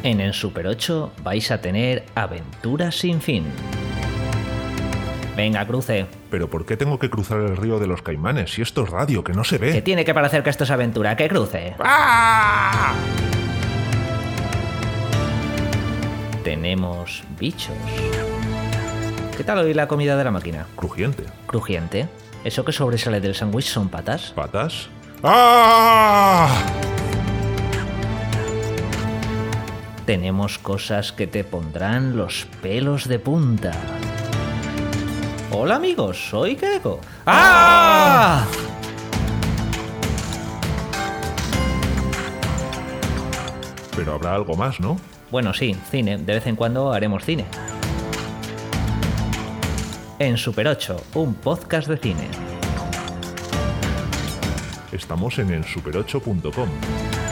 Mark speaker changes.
Speaker 1: En el Super 8 vais a tener aventuras sin fin. Venga, cruce.
Speaker 2: ¿Pero por qué tengo que cruzar el río de los Caimanes si esto es radio, que no se ve?
Speaker 1: Que tiene que parecer que esto es aventura, que cruce.
Speaker 2: ¡Ah!
Speaker 1: Tenemos bichos. ¿Qué tal hoy la comida de la máquina?
Speaker 2: Crujiente.
Speaker 1: ¿Crujiente? ¿Eso que sobresale del sándwich son patas?
Speaker 2: ¿Patas? ¡Ah!
Speaker 1: Tenemos cosas que te pondrán los pelos de punta. Hola amigos, soy Keiko. ¡Ah!
Speaker 2: Pero habrá algo más, ¿no?
Speaker 1: Bueno, sí, cine. De vez en cuando haremos cine. En Super 8, un podcast de cine.
Speaker 2: Estamos en elsuper8.com.